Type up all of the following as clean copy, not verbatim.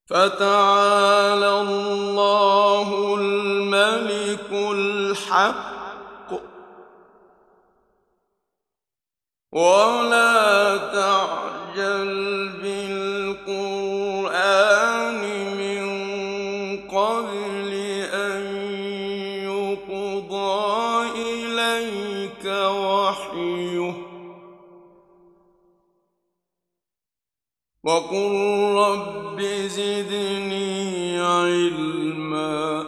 فتعالى الله الملك الحق ولا تعجل بالقرآن من قبل أن يقضى إليك وحيه وقل رب زدني علما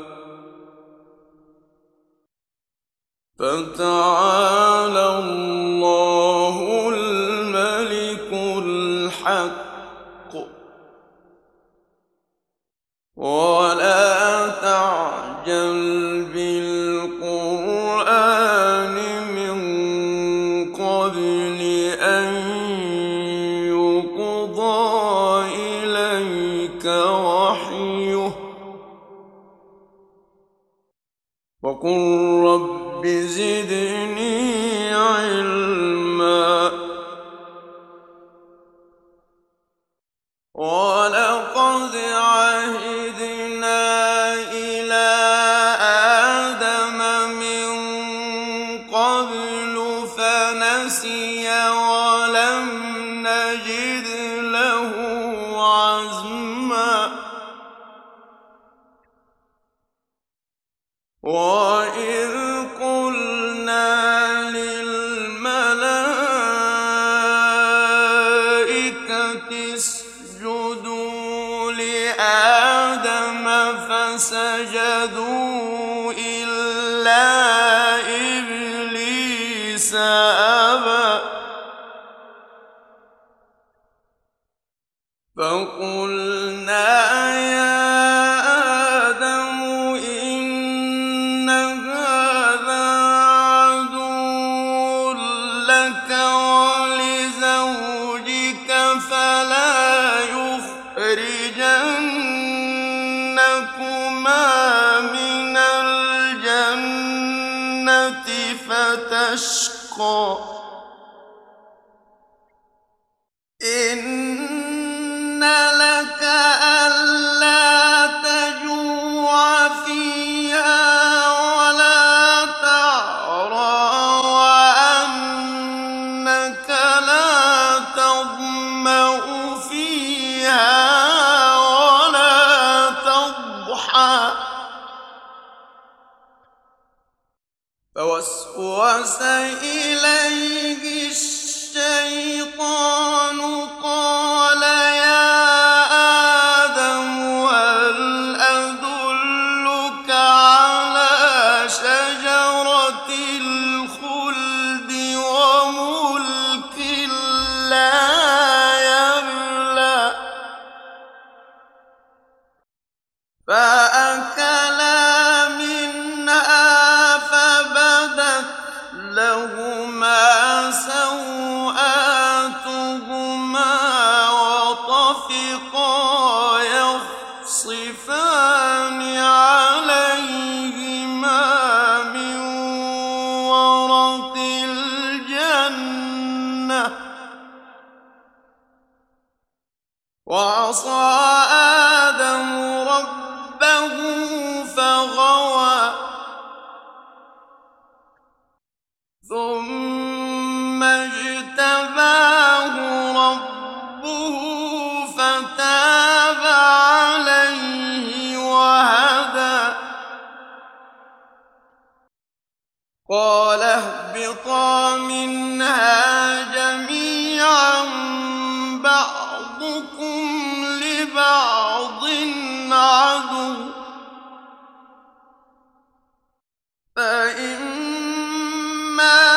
فتعالى الله الملك الحق ولا تعجل بالقرآن من قبل أن يقضى إليك وحيه وقل رب زدني علما ولقد عهدنا إلى آدم من قبل فنسي ولم نجد له عزما وإذ قلنا للملائكة اسجدوا لآدم فسجدوا إلا إبليس أبى فقلنا يا آدم إن هذا عدو لك ولزوجك فلا يخرجنكما من الجنة فتشقى إن لك ألا تجوع فيها ولا تعرى وأنك لا تظمأ فيها ولا تضحى فوسوس إليه الشيطان قال يا آدم هل أدلك على شجرة الخلد وملك لا يبلى فأكلا منها فبدت لهما سوآتهما وطفقا يخصفان عليهما من ورق الجنة وعصى آدم ربه فغوى ثم اجتباه ربه فتاب عليه وهدى قال اهبطا منها جميعا بعضكم لبعض عدو فإما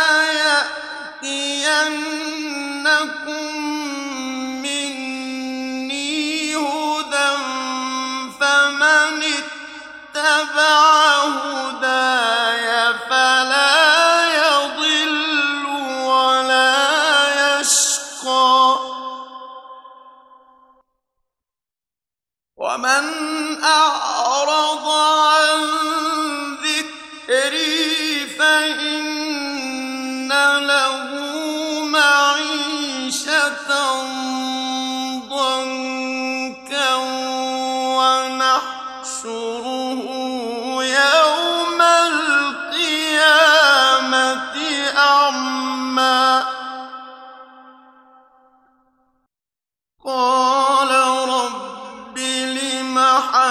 يأتينكم مني هدى فمن اتبع هداي فلا يضل ولا يشقى ومن أعرض عن ذكري فإن له معيشة ضنكا نحشره يوم القيامة أعمى قال رب لم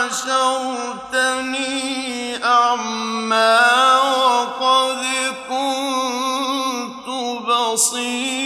حشرتني أعمى وقد كنت بصيرا